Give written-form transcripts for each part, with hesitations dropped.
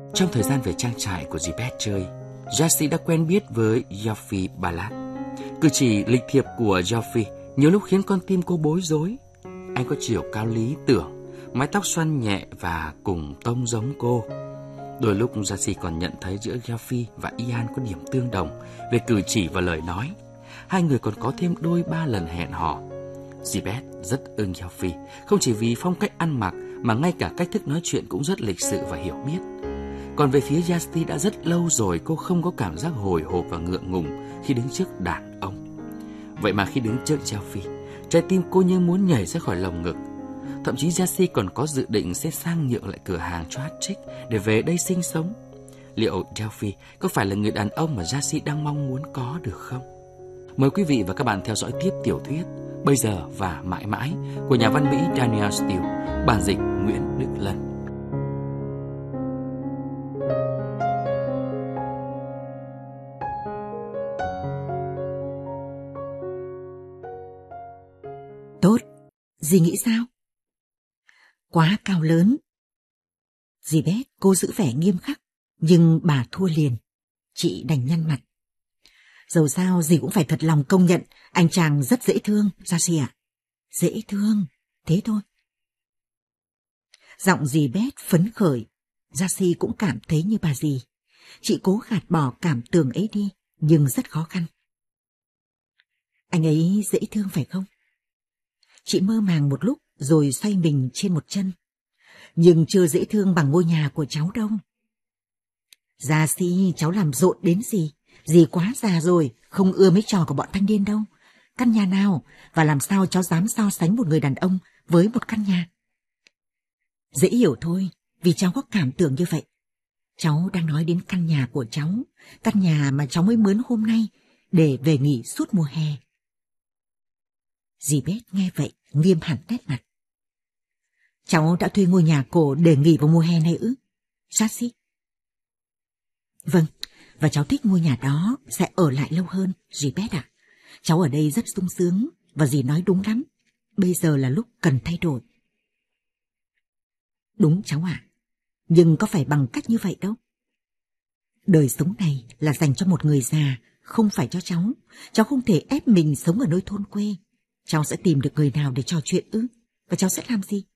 Trong thời gian về trang trại của Gilbert chơi, Jessie đã quen biết với Geoffrey Ballard. Cử chỉ lịch thiệp của Geoffrey nhiều lúc khiến con tim cô bối rối. Anh có chiều cao lý tưởng, mái tóc xoăn nhẹ và cùng tông giống cô. Đôi lúc Jessie còn nhận thấy giữa Geoffrey và Ian có điểm tương đồng về cử chỉ và lời nói. Hai người còn có thêm đôi ba lần hẹn hò. Gilbert rất ưng Geoffrey, không chỉ vì phong cách ăn mặc mà ngay cả cách thức nói chuyện cũng rất lịch sự và hiểu biết. Còn về phía Jessie, đã rất lâu rồi cô không có cảm giác hồi hộp và ngượng ngùng khi đứng trước đàn ông. Vậy mà khi đứng trước Geoffrey, trái tim cô như muốn nhảy ra khỏi lồng ngực. Thậm chí Jessie còn có dự định sẽ sang nhượng lại cửa hàng cho Patrick để về đây sinh sống. Liệu Geoffrey có phải là người đàn ông mà Jessie đang mong muốn có được không? Mời quý vị và các bạn theo dõi tiếp tiểu thuyết Bây giờ và mãi mãi của nhà văn Mỹ Danielle Steel, bản dịch Nguyễn Đức Lân. Tốt, dì nghĩ sao? Quá cao lớn. Dì Beth, cô giữ vẻ nghiêm khắc, nhưng bà thua liền. Chị đành nhăn mặt. Dẫu sao dì cũng phải thật lòng công nhận anh chàng rất dễ thương, Jessie ạ. Dễ thương, thế thôi. Giọng dì Beth phấn khởi, Jessie cũng cảm thấy như bà dì. Chị cố gạt bỏ cảm tưởng ấy đi, nhưng rất khó khăn. Anh ấy dễ thương phải không? Chị mơ màng một lúc rồi xoay mình trên một chân. Nhưng chưa dễ thương bằng ngôi nhà của cháu đâu. Jessie, cháu làm rộn đến gì? Dì quá già rồi, không ưa mấy trò của bọn thanh niên đâu. Căn nhà nào, và làm sao cháu dám so sánh một người đàn ông với một căn nhà? Dễ hiểu thôi, vì cháu có cảm tưởng như vậy. Cháu đang nói đến căn nhà của cháu, căn nhà mà cháu mới mướn hôm nay để về nghỉ suốt mùa hè. Dì Beth nghe vậy, nghiêm hẳn nét mặt. Cháu đã thuê ngôi nhà cổ để nghỉ vào mùa hè này ư? Jessie? Vâng, và cháu thích ngôi nhà đó sẽ ở lại lâu hơn, dì Beth ạ. Cháu ở đây rất sung sướng, và dì nói đúng lắm. Bây giờ là lúc cần thay đổi. Đúng cháu ạ, nhưng có phải bằng cách như vậy đâu. Đời sống này là dành cho một người già, không phải cho cháu. Cháu không thể ép mình sống ở nơi thôn quê. Cháu sẽ tìm được người nào để trò chuyện ư? Và cháu sẽ làm gì?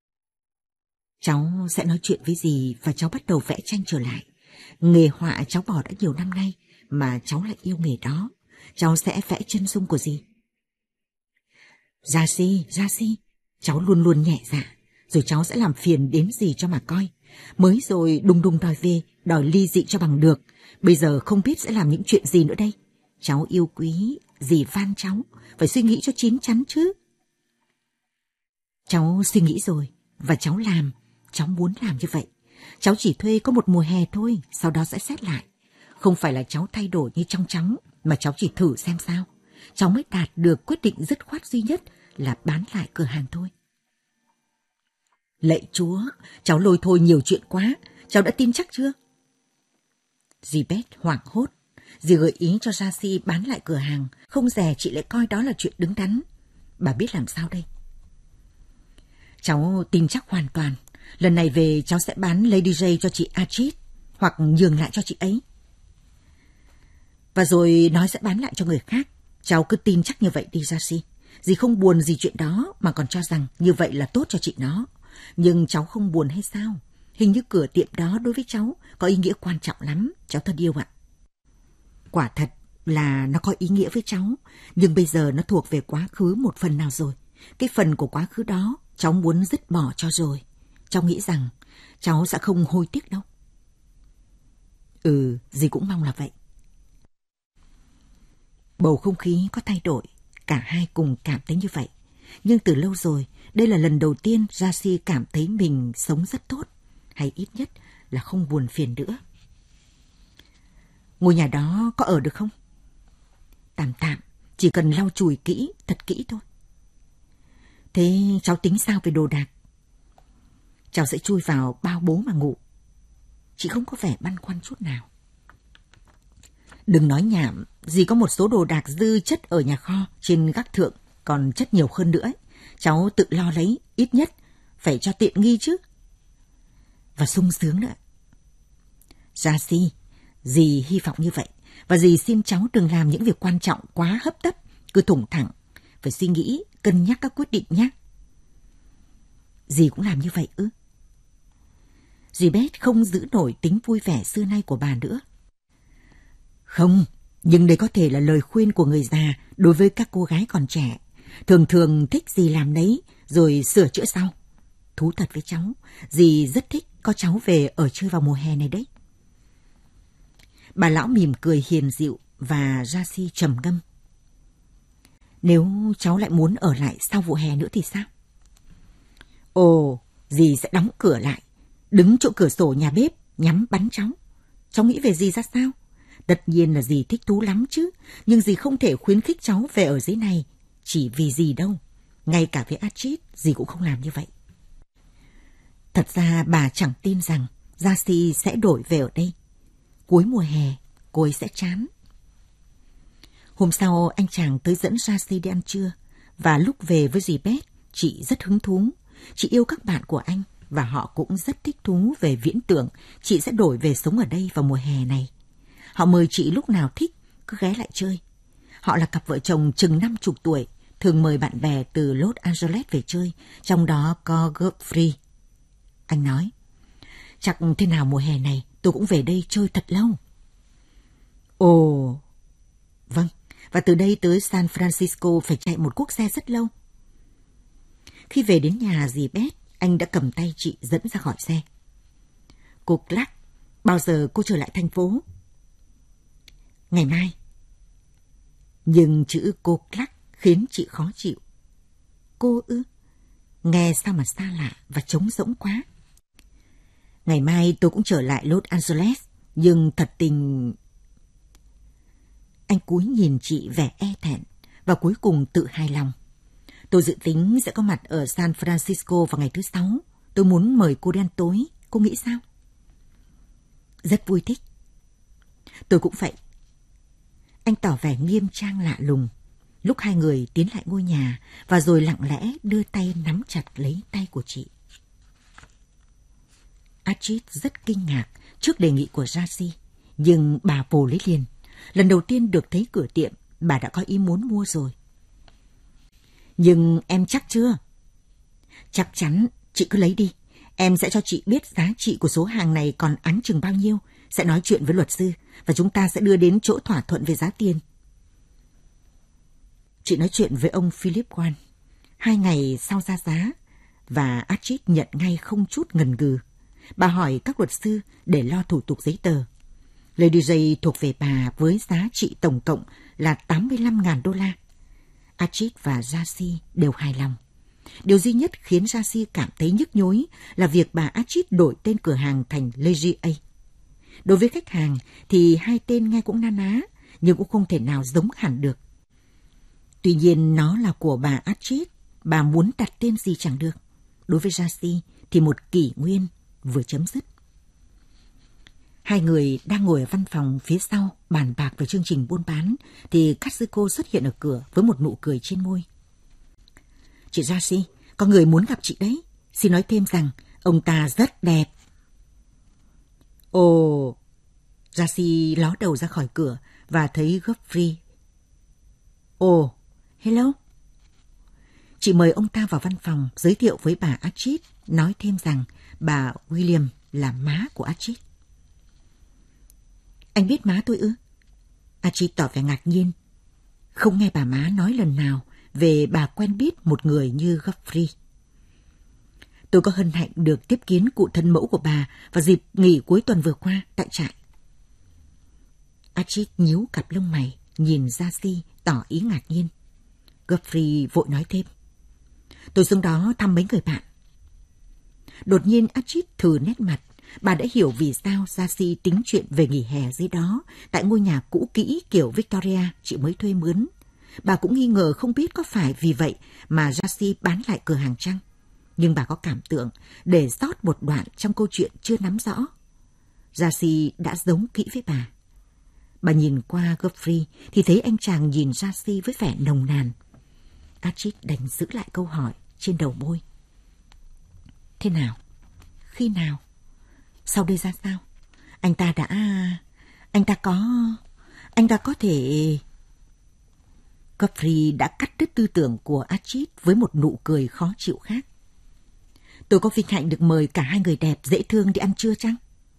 Cháu sẽ nói chuyện với dì và cháu bắt đầu vẽ tranh trở lại. Nghề họa cháu bỏ đã nhiều năm nay mà cháu lại yêu nghề đó. Cháu sẽ vẽ chân dung của dì. Jessie, cháu luôn luôn nhẹ dạ, rồi cháu sẽ làm phiền đến dì cho mà coi. Mới rồi đùng đùng đòi về, đòi ly dị cho bằng được. Bây giờ không biết sẽ làm những chuyện gì nữa đây. Cháu yêu quý, dì van cháu, phải suy nghĩ cho chín chắn chứ. Cháu suy nghĩ rồi, và cháu muốn làm như vậy. Cháu chỉ thuê có một mùa hè thôi, sau đó sẽ xét lại. Không phải là cháu thay đổi như trong cháu, mà cháu chỉ thử xem sao. Cháu mới đạt được quyết định dứt khoát duy nhất là bán lại cửa hàng thôi. Lạy Chúa, cháu lôi thôi nhiều chuyện quá, cháu đã tin chắc chưa? Dì Beth hoảng hốt. Dì gợi ý cho Jessie bán lại cửa hàng, không dè chị lại coi đó là chuyện đứng đắn. Bà biết làm sao đây? Cháu tin chắc hoàn toàn. Lần này về cháu sẽ bán Lady J cho chị Achit, hoặc nhường lại cho chị ấy. Và rồi nói sẽ bán lại cho người khác. Cháu cứ tin chắc như vậy đi Jessie. Dì không buồn gì chuyện đó, mà còn cho rằng như vậy là tốt cho chị nó. Nhưng cháu không buồn hay sao? Hình như cửa tiệm đó đối với cháu có ý nghĩa quan trọng lắm, cháu thân yêu ạ. Quả thật là nó có ý nghĩa với cháu, nhưng bây giờ nó thuộc về quá khứ một phần nào rồi. Cái phần của quá khứ đó cháu muốn dứt bỏ cho rồi. Cháu nghĩ rằng cháu sẽ không hối tiếc đâu. Dì cũng mong là vậy. Bầu không khí có thay đổi, cả hai cùng cảm thấy như vậy. Nhưng từ lâu rồi, đây là lần đầu tiên Jessie cảm thấy mình sống rất tốt, hay ít nhất là không buồn phiền nữa. Ngôi nhà đó có ở được không? Tạm, chỉ cần lau chùi kỹ, thật kỹ thôi. Thế cháu tính sao về đồ đạc? Cháu sẽ chui vào bao bố mà ngủ. Chị không có vẻ băn khoăn chút nào. Đừng nói nhảm, dì có một số đồ đạc dư chất ở nhà kho trên gác thượng, còn chất nhiều hơn nữa ấy. Cháu tự lo lấy, ít nhất phải cho tiện nghi chứ. Và sung sướng nữa. Darcy, dì hy vọng như vậy. Và dì xin cháu đừng làm những việc quan trọng quá hấp tấp, cứ thủng thẳng. Phải suy nghĩ, cân nhắc các quyết định nhé. Dì cũng làm như vậy ư? Dì Beth không giữ nổi tính vui vẻ xưa nay của bà nữa. Không, nhưng đây có thể là lời khuyên của người già đối với các cô gái còn trẻ. Thường thường thích gì làm nấy, rồi sửa chữa sau. Thú thật với cháu, dì rất thích có cháu về ở chơi vào mùa hè này đấy. Bà lão mỉm cười hiền dịu và Darcy trầm ngâm. Nếu cháu lại muốn ở lại sau vụ hè nữa thì sao? Ồ, dì sẽ đóng cửa lại, đứng chỗ cửa sổ nhà bếp, nhắm bắn cháu. Cháu nghĩ về dì ra sao? Tất nhiên là dì thích thú lắm chứ, nhưng dì không thể khuyến khích cháu về ở dưới này chỉ vì dì đâu. Ngay cả với Archie, dì cũng không làm như vậy. Thật ra bà chẳng tin rằng Darcy sẽ đổi về ở đây. Cuối mùa hè, cô ấy sẽ chán. Hôm sau, anh chàng tới dẫn Darcy đi ăn trưa, và lúc về với dì Beth, chị rất hứng thú. Chị yêu các bạn của anh, và họ cũng rất thích thú về viễn tưởng chị sẽ đổi về sống ở đây vào mùa hè này. Họ mời chị lúc nào thích, cứ ghé lại chơi. Họ là cặp vợ chồng chừng 50 tuổi, thường mời bạn bè từ Los Angeles về chơi, trong đó có Godfrey. Anh nói, chắc thế nào mùa hè này tôi cũng về đây chơi thật lâu. Ồ, vâng, và từ đây tới San Francisco phải chạy một cuốc xe rất lâu. Khi về đến nhà dì Beth, anh đã cầm tay chị dẫn ra khỏi xe. Cô Clark, bao giờ cô trở lại thành phố? Ngày mai. Nhưng chữ cô Clark khiến chị khó chịu. Cô ư? Nghe sao mà xa lạ và trống rỗng quá. Ngày mai tôi cũng trở lại Los Angeles, nhưng thật tình... Anh cúi nhìn chị vẻ e thẹn và cuối cùng tự hài lòng. Tôi dự tính sẽ có mặt ở San Francisco vào ngày thứ 6. Tôi muốn mời cô đi ăn tối. Cô nghĩ sao? Rất vui thích. Tôi cũng vậy. Anh tỏ vẻ nghiêm trang lạ lùng. Lúc hai người tiến lại ngôi nhà và rồi lặng lẽ đưa tay nắm chặt lấy tay của chị. Archie rất kinh ngạc trước đề nghị của Darcy, nhưng bà vồ lấy liền. Lần đầu tiên được thấy cửa tiệm, bà đã có ý muốn mua rồi. Nhưng em chắc chưa? Chắc chắn, chị cứ lấy đi. Em sẽ cho chị biết giá trị của số hàng này còn áng chừng bao nhiêu. Sẽ nói chuyện với luật sư và chúng ta sẽ đưa đến chỗ thỏa thuận về giá tiền. Chị nói chuyện với ông Philip Wan 2 ngày sau ra giá và Archie nhận ngay không chút ngần ngừ. Bà hỏi các luật sư để lo thủ tục giấy tờ. Lady J thuộc về bà với giá trị tổng cộng là $85,000. Archie và Darcy đều hài lòng. Điều duy nhất khiến Darcy cảm thấy nhức nhối là việc bà Archie đổi tên cửa hàng thành Lady A. Đối với khách hàng thì hai tên nghe cũng na ná, nhưng cũng không thể nào giống hẳn được. Tuy nhiên nó là của bà Archie, bà muốn đặt tên gì chẳng được. Đối với Darcy thì một kỷ nguyên vừa chấm dứt. Hai người đang ngồi ở văn phòng phía sau bàn bạc về chương trình buôn bán thì Katsuko xuất hiện ở cửa với một nụ cười trên môi. Chị Darcy, có người muốn gặp chị đấy. Xin nói thêm rằng ông ta rất đẹp. Ồ, Darcy ló đầu ra khỏi cửa và thấy Godfrey. Ồ, hello. Chị mời ông ta vào văn phòng giới thiệu với bà Archie, nói thêm rằng bà William là má của Archie. Anh biết má tôi ư? Archie tỏ vẻ ngạc nhiên. Không nghe bà má nói lần nào về bà quen biết một người như Godfrey. Tôi có hân hạnh được tiếp kiến cụ thân mẫu của bà vào dịp nghỉ cuối tuần vừa qua tại trại. Archie nhíu cặp lông mày, nhìn Darcy tỏ ý ngạc nhiên. Godfrey vội nói thêm. Tôi xuống đó thăm mấy người bạn. Đột nhiên Archie thừ nét mặt. Bà đã hiểu vì sao Darcy tính chuyện về nghỉ hè dưới đó, tại ngôi nhà cũ kỹ kiểu Victoria chị mới thuê mướn. Bà cũng nghi ngờ không biết có phải vì vậy mà Darcy bán lại cửa hàng chăng. Nhưng bà có cảm tưởng để sót một đoạn trong câu chuyện chưa nắm rõ. Darcy đã giấu kỹ với bà. Bà nhìn qua Godfrey thì thấy anh chàng nhìn Darcy với vẻ nồng nàn. Archie đành giữ lại câu hỏi trên đầu môi. Thế nào? Khi nào? Sau đây ra sao? Anh ta có thể... Godfrey đã cắt đứt tư tưởng của Archie với một nụ cười khó chịu khác. Tôi có vinh hạnh được mời cả hai người đẹp dễ thương đi ăn trưa chăng?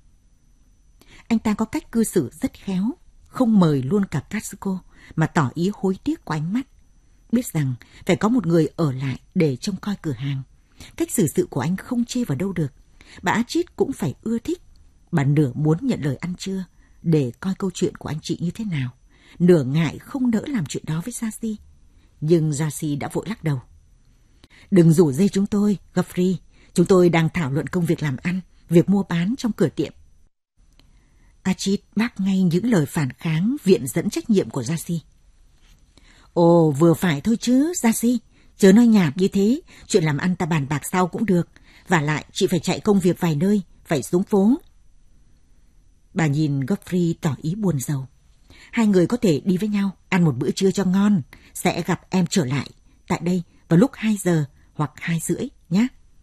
Anh ta có cách cư xử rất khéo, không mời luôn cả Katsuko mà tỏ ý hối tiếc qua ánh mắt. Biết rằng phải có một người ở lại để trông coi cửa hàng. Cách xử sự của anh không chê vào đâu được. Bà Archie cũng phải ưa thích. Bà nửa muốn nhận lời ăn trưa để coi câu chuyện của anh chị như thế nào, nửa ngại không nỡ làm chuyện đó với Jacy. Nhưng Jacy đã vội lắc đầu. Đừng rủ dây chúng tôi, Godfrey. Chúng tôi đang thảo luận công việc làm ăn, việc mua bán trong cửa tiệm. Archie bác ngay những lời phản kháng viện dẫn trách nhiệm của Jacy. Ồ, vừa phải thôi chứ, Jacy. Chớ nói nhảm như thế, chuyện làm ăn ta bàn bạc sau cũng được. Và lại, chị phải chạy công việc vài nơi, phải xuống phố. Bà nhìn Godfrey tỏ ý buồn rầu. Hai người có thể đi với nhau, ăn một bữa trưa cho ngon. Sẽ gặp em trở lại, tại đây vào lúc 2 giờ hoặc 2 rưỡi nhé.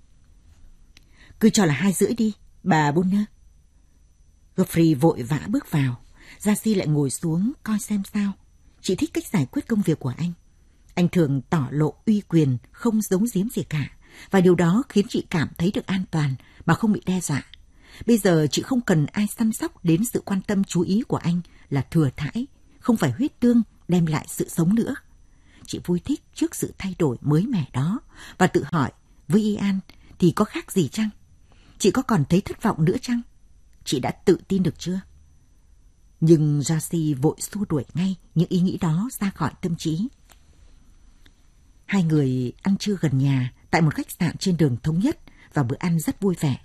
Cứ cho là 2 rưỡi đi, bà Bonner. Godfrey vội vã bước vào. Jacy lại ngồi xuống coi xem sao. Chị thích cách giải quyết công việc của anh. Anh thường tỏ lộ uy quyền, không giấu giếm gì cả. Và điều đó khiến chị cảm thấy được an toàn mà không bị đe dọa. Bây giờ chị không cần ai săn sóc đến sự quan tâm chú ý của anh là thừa thãi, không phải huyết tương đem lại sự sống nữa. Chị vui thích trước sự thay đổi mới mẻ đó và tự hỏi với Ian thì có khác gì chăng? Chị có còn thấy thất vọng nữa chăng? Chị đã tự tin được chưa? Nhưng Jacy vội xua đuổi ngay những ý nghĩ đó ra khỏi tâm trí. Hai người ăn trưa gần nhà tại một khách sạn trên đường Thống Nhất và bữa ăn rất vui vẻ.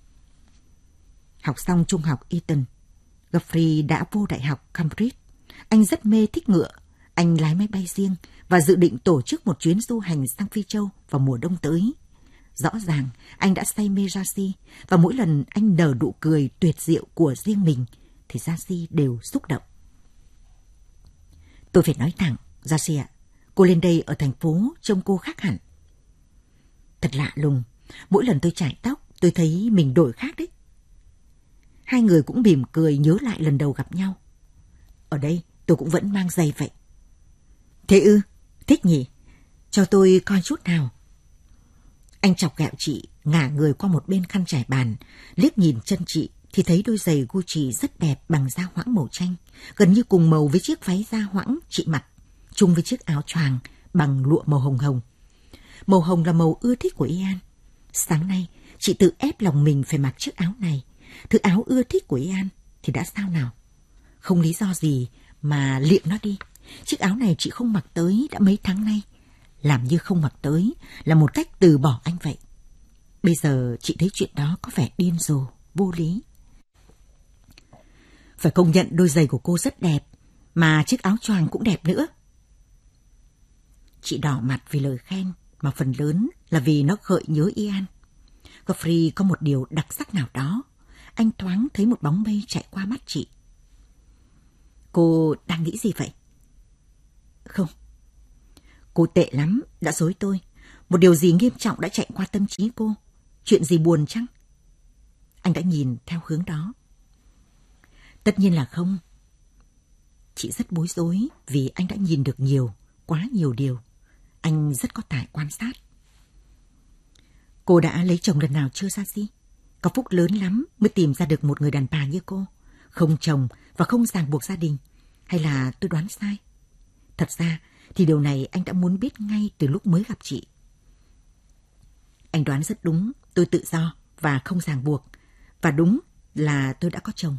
Học xong trung học Eton, Godfrey đã vô đại học Cambridge. Anh rất mê thích ngựa. Anh lái máy bay riêng và dự định tổ chức một chuyến du hành sang Phi Châu vào mùa đông tới. Rõ ràng anh đã say mê Jacy và mỗi lần anh nở nụ cười tuyệt diệu của riêng mình thì Jacy đều xúc động. Tôi phải nói thẳng, Jacy ạ, cô lên đây ở thành phố trông cô khác hẳn. Thật lạ lùng, mỗi lần tôi chải tóc tôi thấy mình đổi khác đấy. Hai người cũng mỉm cười nhớ lại lần đầu gặp nhau. Ở đây tôi cũng vẫn mang giày vậy. Thế ư, thích nhỉ? Cho tôi coi chút nào. Anh chọc ghẹo chị, ngả người qua một bên khăn trải bàn, liếc nhìn chân chị thì thấy đôi giày Gucci rất đẹp bằng da hoãng màu chanh, gần như cùng màu với chiếc váy da hoãng chị mặc, chung với chiếc áo choàng bằng lụa màu hồng hồng. Màu hồng là màu ưa thích của Ian. Sáng nay, chị tự ép lòng mình phải mặc chiếc áo này, thứ áo ưa thích của Ian thì đã sao nào? Không lý do gì mà liệng nó đi. Chiếc áo này chị không mặc tới đã mấy tháng nay. Làm như không mặc tới là một cách từ bỏ anh vậy. Bây giờ chị thấy chuyện đó có vẻ điên rồ, vô lý. Phải công nhận đôi giày của cô rất đẹp, mà chiếc áo choàng cũng đẹp nữa. Chị đỏ mặt vì lời khen, mà phần lớn là vì nó gợi nhớ Ian. Godfrey có một điều đặc sắc nào đó. Anh thoáng thấy một bóng mây chạy qua mắt chị. Cô đang nghĩ gì vậy? Không. Cô tệ lắm, đã dối tôi. Một điều gì nghiêm trọng đã chạy qua tâm trí cô. Chuyện gì buồn chăng? Anh đã nhìn theo hướng đó. Tất nhiên là không. Chị rất bối rối vì anh đã nhìn được nhiều, quá nhiều điều. Anh rất có tài quan sát. Cô đã lấy chồng lần nào chưa, Jacy? Có phúc lớn lắm mới tìm ra được một người đàn bà như cô. Không chồng và không ràng buộc gia đình. Hay là tôi đoán sai? Thật ra thì điều này anh đã muốn biết ngay từ lúc mới gặp chị. Anh đoán rất đúng, tôi tự do và không ràng buộc. Và đúng là tôi đã có chồng.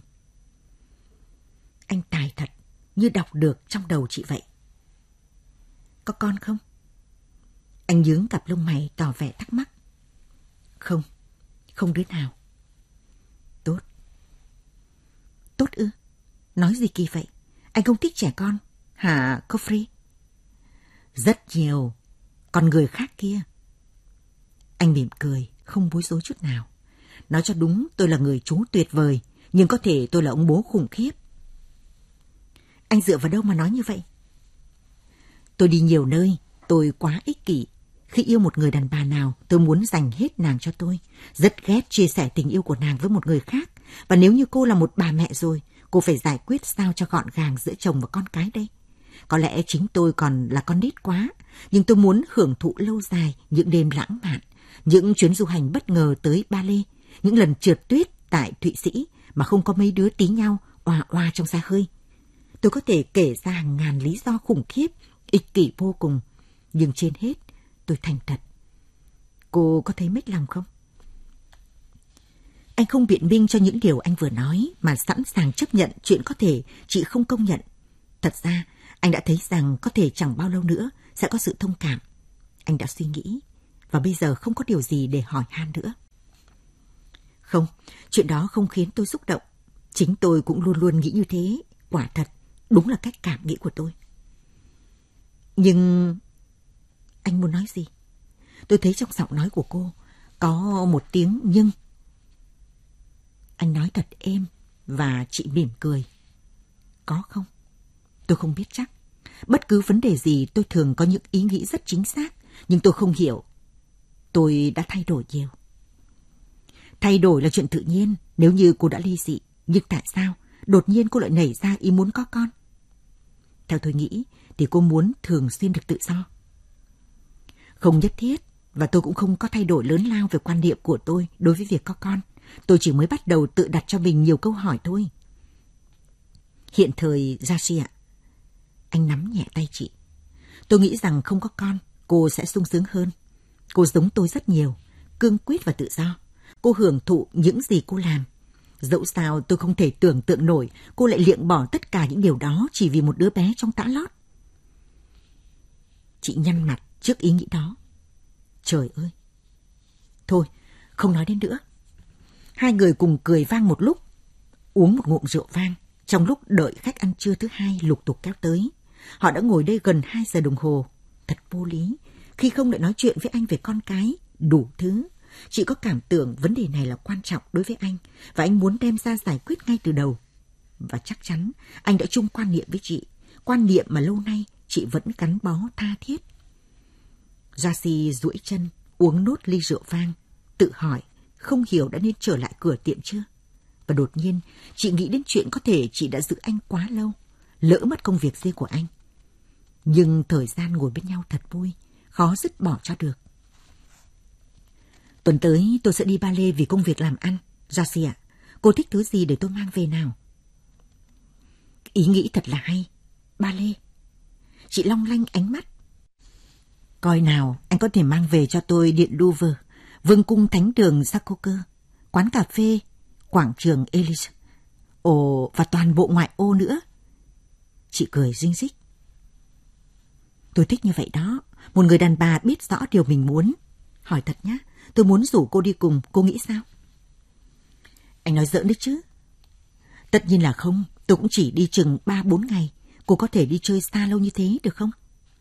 Anh tài thật, như đọc được trong đầu chị vậy. Có con không? Anh nhướng cặp lông mày tỏ vẻ thắc mắc. Không, không đứa nào. Tốt. Tốt ư? Nói gì kỳ vậy? Anh không thích trẻ con, hả Godfrey? Rất nhiều, còn người khác kia. Anh mỉm cười, không bối rối chút nào. Nói cho đúng, tôi là người chú tuyệt vời, nhưng có thể tôi là ông bố khủng khiếp. Anh dựa vào đâu mà nói như vậy? Tôi đi nhiều nơi, tôi quá ích kỷ. Khi yêu một người đàn bà nào, tôi muốn dành hết nàng cho tôi. Rất ghét chia sẻ tình yêu của nàng với một người khác, Và nếu như cô là một bà mẹ rồi, cô phải giải quyết sao cho gọn gàng giữa chồng và con cái đây. Có lẽ chính tôi còn là con nít quá, nhưng tôi muốn hưởng thụ lâu dài những đêm lãng mạn, những chuyến du hành bất ngờ tới Ba Lê, những lần trượt tuyết tại Thụy Sĩ mà không có mấy đứa tí nhau oà oà trong xe hơi. Tôi có thể kể ra hàng ngàn lý do khủng khiếp, ích kỷ vô cùng, nhưng trên hết tôi thành thật. Cô có thấy mếch lòng không? Anh không biện minh cho những điều anh vừa nói mà sẵn sàng chấp nhận chuyện có thể chị không công nhận. Thật ra, anh đã thấy rằng có thể chẳng bao lâu nữa sẽ có sự thông cảm. Anh đã suy nghĩ, và bây giờ không có điều gì để hỏi han nữa. Không, chuyện đó không khiến tôi xúc động. Chính tôi cũng luôn luôn nghĩ như thế. Quả thật, đúng là cách cảm nghĩ của tôi. Nhưng... Anh muốn nói gì? Tôi thấy trong giọng nói của cô có một tiếng nhưng. Anh nói thật êm và chị mỉm cười. Có không? Tôi không biết chắc. Bất cứ vấn đề gì tôi thường có những ý nghĩ rất chính xác, nhưng tôi không hiểu. Tôi đã thay đổi nhiều. Thay đổi là chuyện tự nhiên nếu như cô đã ly dị. Nhưng tại sao đột nhiên cô lại nảy ra ý muốn có con? Theo tôi nghĩ thì cô muốn thường xuyên được tự do. Không nhất thiết, và tôi cũng không có thay đổi lớn lao về quan niệm của tôi đối với việc có con. Tôi chỉ mới bắt đầu tự đặt cho mình nhiều câu hỏi thôi. Hiện thời, Jashi ạ, anh nắm nhẹ tay chị. Tôi nghĩ rằng không có con, cô sẽ sung sướng hơn. Cô giống tôi rất nhiều, cương quyết và tự do. Cô hưởng thụ những gì cô làm. Dẫu sao tôi không thể tưởng tượng nổi cô lại liệng bỏ tất cả những điều đó chỉ vì một đứa bé trong tã lót. Chị nhăn mặt trước ý nghĩ đó. Trời ơi! Thôi, không nói đến nữa. Hai người cùng cười vang một lúc, uống một ngụm rượu vang, trong lúc đợi khách ăn trưa thứ hai lục tục kéo tới. Họ đã ngồi đây gần 2 giờ đồng hồ. Thật vô lý, khi không lại nói chuyện với anh về con cái, đủ thứ. Chị có cảm tưởng vấn đề này là quan trọng đối với anh, và anh muốn đem ra giải quyết ngay từ đầu. Và chắc chắn anh đã chung quan niệm với chị, quan niệm mà lâu nay chị vẫn gắn bó tha thiết. Jashi duỗi chân, uống nốt ly rượu vang, tự hỏi không hiểu đã nên trở lại cửa tiệm chưa. Và đột nhiên chị nghĩ đến chuyện có thể chị đã giữ anh quá lâu, lỡ mất công việc riêng của anh. Nhưng thời gian ngồi bên nhau thật vui, khó dứt bỏ cho được. Tuần tới tôi sẽ đi Ba Lê vì công việc làm ăn. Jashi ạ, cô thích thứ gì để tôi mang về nào? Ý nghĩ thật là hay. Ba Lê. Chị long lanh ánh mắt. Coi nào, anh có thể mang về cho tôi Điện Louvre, Vương cung Thánh đường Sacré-Cœur, quán cà phê, quảng trường Élysée. Ồ, và toàn bộ ngoại ô nữa. Chị cười ring rích. Tôi thích như vậy đó, một người đàn bà biết rõ điều mình muốn. Hỏi thật nhá, tôi muốn rủ cô đi cùng, cô nghĩ sao? Anh nói giỡn đấy chứ. Tất nhiên là không, tôi cũng chỉ đi chừng 3-4 ngày. Cô có thể đi chơi xa lâu như thế được không?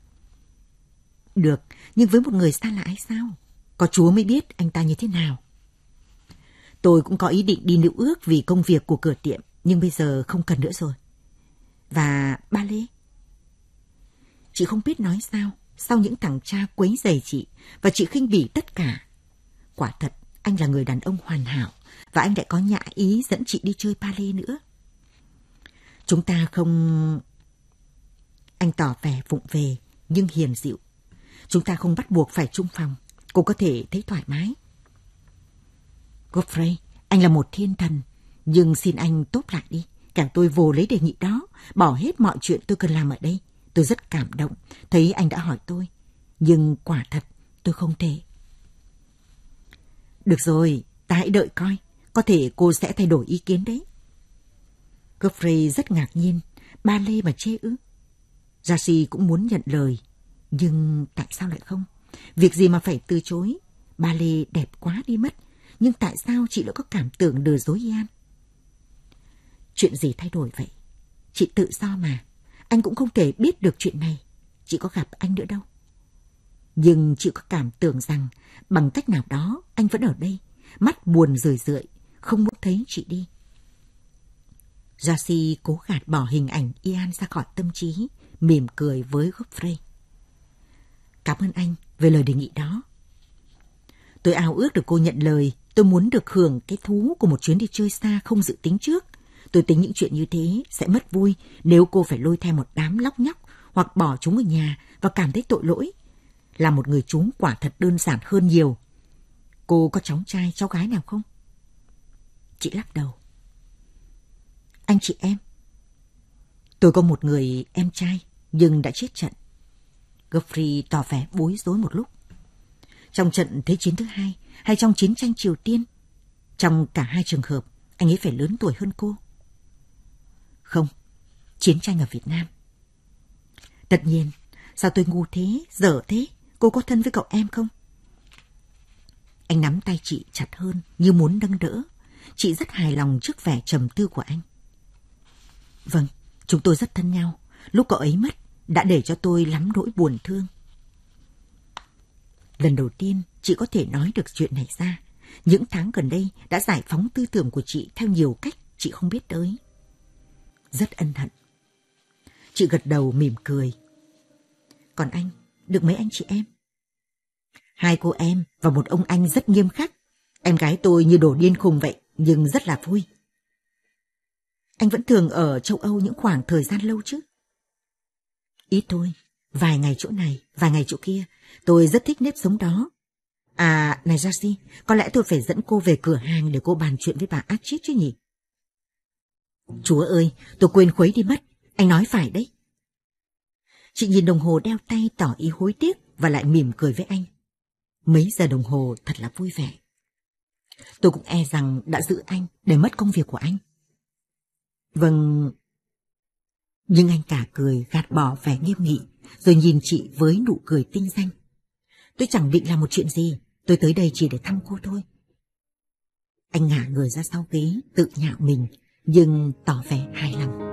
Được, nhưng với một người xa lạ hay sao? Có Chúa mới biết anh ta như thế nào. Tôi cũng có ý định đi Nữ Ước vì công việc của cửa tiệm, nhưng bây giờ không cần nữa rồi. Và Ba Lê? Chị không biết nói sao, sau những thằng cha quấy rầy chị, và chị khinh bỉ tất cả. Quả thật, anh là người đàn ông hoàn hảo, và anh lại có nhã ý dẫn chị đi chơi Ba Lê nữa. Chúng ta không... Anh tỏ vẻ vụng về, nhưng hiền dịu. Chúng ta không bắt buộc phải chung phòng, cô có thể thấy thoải mái. Godfrey, anh là một thiên thần, nhưng xin anh tốt lại đi. Càng tôi vồ lấy đề nghị đó, bỏ hết mọi chuyện tôi cần làm ở đây. Tôi rất cảm động, thấy anh đã hỏi tôi. Nhưng quả thật, tôi không thể. Được rồi, ta hãy đợi coi. Có thể cô sẽ thay đổi ý kiến đấy. Godfrey rất ngạc nhiên. Ba Lê mà chê ư? Jashi cũng muốn nhận lời. Nhưng tại sao lại không? Việc gì mà phải từ chối? Ba Lê đẹp quá đi mất. Nhưng tại sao chị lại có cảm tưởng lừa dối Ian? Chuyện gì thay đổi vậy? Chị tự do mà. Anh cũng không thể biết được chuyện này. Chị có gặp anh nữa đâu. Nhưng chị có cảm tưởng rằng bằng cách nào đó anh vẫn ở đây, mắt buồn rười rượi, không muốn thấy chị đi. Jashi cố gạt bỏ hình ảnh Ian ra khỏi tâm trí, mỉm cười với Godfrey. Cảm ơn anh về lời đề nghị đó. Tôi ao ước được cô nhận lời. Tôi tôi muốn được hưởng cái thú của một chuyến đi chơi xa không dự tính trước. Tôi tính những chuyện như thế sẽ mất vui nếu cô phải lôi theo một đám lóc nhóc hoặc bỏ chúng ở nhà và cảm thấy tội lỗi. Là một người chú quả thật đơn giản hơn nhiều. Cô có cháu trai, cháu gái nào không? Chị lắc đầu. Anh chị em? Tôi có một người em trai nhưng đã chết trận. Geoffrey tỏ vẻ bối rối một lúc. Trong trận Thế chiến thứ hai hay trong chiến tranh Triều Tiên? Trong cả hai trường hợp, anh ấy phải lớn tuổi hơn cô. Không, chiến tranh ở Việt Nam. Tất nhiên, sao tôi ngu thế, dở thế? Cô có thân với cậu em không? Anh nắm tay chị chặt hơn như muốn nâng đỡ. Chị rất hài lòng trước vẻ trầm tư của anh. Vâng, chúng tôi rất thân nhau. Lúc cậu ấy mất, đã để cho tôi lắm nỗi buồn thương. Lần đầu tiên chị có thể nói được chuyện này ra. Những tháng gần đây đã giải phóng tư tưởng của chị theo nhiều cách chị không biết tới. Rất ân hận. Chị gật đầu mỉm cười. Còn anh, được mấy anh chị em? Hai cô em và một ông anh rất nghiêm khắc. Em gái tôi như đồ điên khùng vậy, nhưng rất là vui. Anh vẫn thường ở châu Âu những khoảng thời gian lâu chứ? Ít thôi, vài ngày chỗ này, vài ngày chỗ kia. Tôi rất thích nếp sống đó. À, này Darcy, có lẽ tôi phải dẫn cô về cửa hàng để cô bàn chuyện với bà Archit chứ nhỉ? Chúa ơi, tôi quên khuấy đi mất. Anh nói phải đấy. Chị nhìn đồng hồ đeo tay tỏ ý hối tiếc và lại mỉm cười với anh. Mấy giờ đồng hồ thật là vui vẻ. Tôi cũng e rằng đã giữ anh để mất công việc của anh. Vâng. Nhưng anh cả cười gạt bỏ vẻ nghiêm nghị, rồi nhìn chị với nụ cười tinh danh. Tôi chẳng định làm một chuyện gì, tôi tới đây chỉ để thăm cô thôi. Anh ngả người ra sau ghế, tự nhạo mình, nhưng tỏ vẻ hài lòng.